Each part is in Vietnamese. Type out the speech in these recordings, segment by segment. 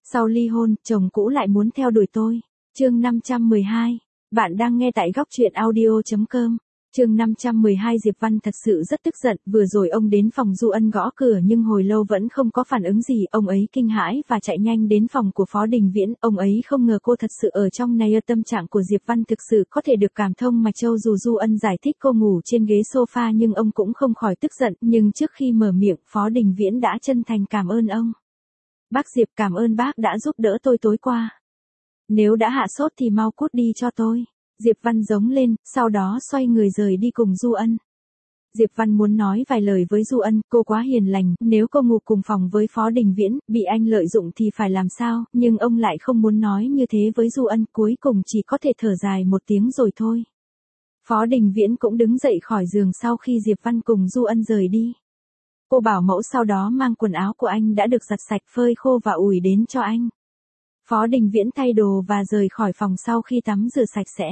Sau ly hôn, chồng cũ lại muốn theo đuổi tôi. Chương 512. Bạn đang nghe tại góc truyện audio.com. Chương 512. Diệp Văn thật sự rất tức giận, vừa rồi ông đến phòng Du Ân gõ cửa nhưng hồi lâu vẫn không có phản ứng gì, ông ấy kinh hãi và chạy nhanh đến phòng của Phó Đình Viễn, ông ấy không ngờ cô thật sự ở trong này. Tâm trạng của Diệp Văn thực sự có thể được cảm thông mạch châu, dù Du Ân giải thích cô ngủ trên ghế sofa nhưng ông cũng không khỏi tức giận, nhưng trước khi mở miệng, Phó Đình Viễn đã chân thành cảm ơn ông. Bác Diệp, cảm ơn bác đã giúp đỡ tôi tối qua. Nếu đã hạ sốt thì mau cút đi cho tôi. Diệp Văn giống lên, sau đó xoay người rời đi cùng Du Ân. Diệp Văn muốn nói vài lời với Du Ân, cô quá hiền lành, nếu cô ngủ cùng phòng với Phó Đình Viễn, bị anh lợi dụng thì phải làm sao, nhưng ông lại không muốn nói như thế với Du Ân, cuối cùng chỉ có thể thở dài một tiếng rồi thôi. Phó Đình Viễn cũng đứng dậy khỏi giường sau khi Diệp Văn cùng Du Ân rời đi. Cô bảo mẫu sau đó mang quần áo của anh đã được giặt sạch, phơi khô và ủi đến cho anh. Phó Đình Viễn thay đồ và rời khỏi phòng sau khi tắm rửa sạch sẽ.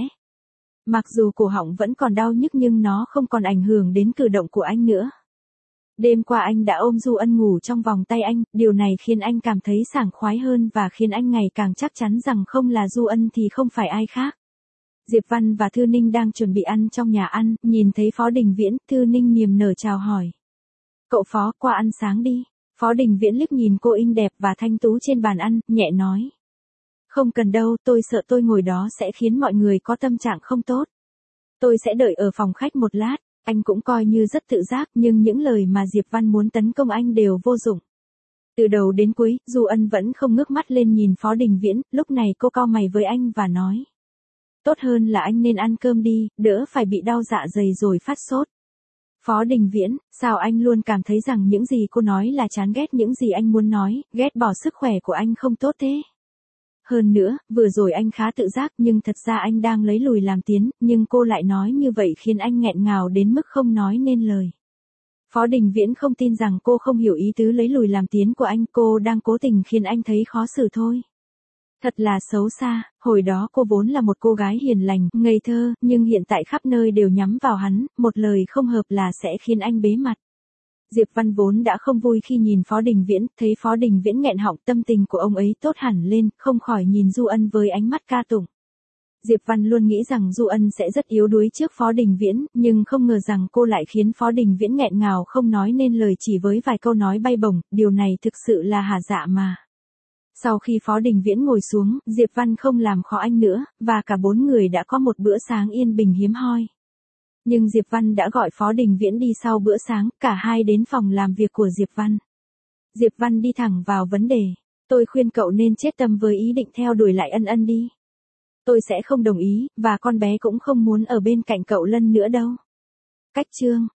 Mặc dù cổ họng vẫn còn đau nhức nhưng nó không còn ảnh hưởng đến cử động của anh nữa. Đêm qua anh đã ôm Du Ân ngủ trong vòng tay anh, điều này khiến anh cảm thấy sảng khoái hơn và khiến anh ngày càng chắc chắn rằng không là Du Ân thì không phải ai khác. Diệp Văn và Thư Ninh đang chuẩn bị ăn trong nhà ăn, nhìn thấy Phó Đình Viễn, Thư Ninh niềm nở chào hỏi. Cậu Phó, qua ăn sáng đi. Phó Đình Viễn liếc nhìn cô inh đẹp và thanh tú trên bàn ăn, nhẹ nói. Không cần đâu, tôi sợ tôi ngồi đó sẽ khiến mọi người có tâm trạng không tốt. Tôi sẽ đợi ở phòng khách một lát, anh cũng coi như rất tự giác nhưng những lời mà Diệp Văn muốn tấn công anh đều vô dụng. Từ đầu đến cuối, Du Ân vẫn không ngước mắt lên nhìn Phó Đình Viễn, lúc này cô cau mày với anh và nói. Tốt hơn là anh nên ăn cơm đi, đỡ phải bị đau dạ dày rồi phát sốt. Phó Đình Viễn, sao anh luôn cảm thấy rằng những gì cô nói là chán ghét những gì anh muốn nói, ghét bỏ sức khỏe của anh không tốt thế? Hơn nữa, vừa rồi anh khá tự giác nhưng thật ra anh đang lấy lùi làm tiến, nhưng cô lại nói như vậy khiến anh nghẹn ngào đến mức không nói nên lời. Phó Đình Viễn không tin rằng cô không hiểu ý tứ lấy lùi làm tiến của anh, cô đang cố tình khiến anh thấy khó xử thôi. Thật là xấu xa, hồi đó cô vốn là một cô gái hiền lành, ngây thơ, nhưng hiện tại khắp nơi đều nhắm vào hắn, một lời không hợp là sẽ khiến anh bế mặt. Diệp Văn vốn đã không vui khi nhìn Phó Đình Viễn, thấy Phó Đình Viễn nghẹn họng, tâm tình của ông ấy tốt hẳn lên, không khỏi nhìn Du Ân với ánh mắt ca tụng. Diệp Văn luôn nghĩ rằng Du Ân sẽ rất yếu đuối trước Phó Đình Viễn, nhưng không ngờ rằng cô lại khiến Phó Đình Viễn nghẹn ngào không nói nên lời chỉ với vài câu nói bay bổng, điều này thực sự là hả dạ mà. Sau khi Phó Đình Viễn ngồi xuống, Diệp Văn không làm khó anh nữa, và cả bốn người đã có một bữa sáng yên bình hiếm hoi. Nhưng Diệp Văn đã gọi Phó Đình Viễn đi sau bữa sáng, cả hai đến phòng làm việc của Diệp Văn. Diệp Văn đi thẳng vào vấn đề. Tôi khuyên cậu nên chết tâm với ý định theo đuổi lại Ân Ân đi. Tôi sẽ không đồng ý, và con bé cũng không muốn ở bên cạnh cậu Lân nữa đâu. Cách chương.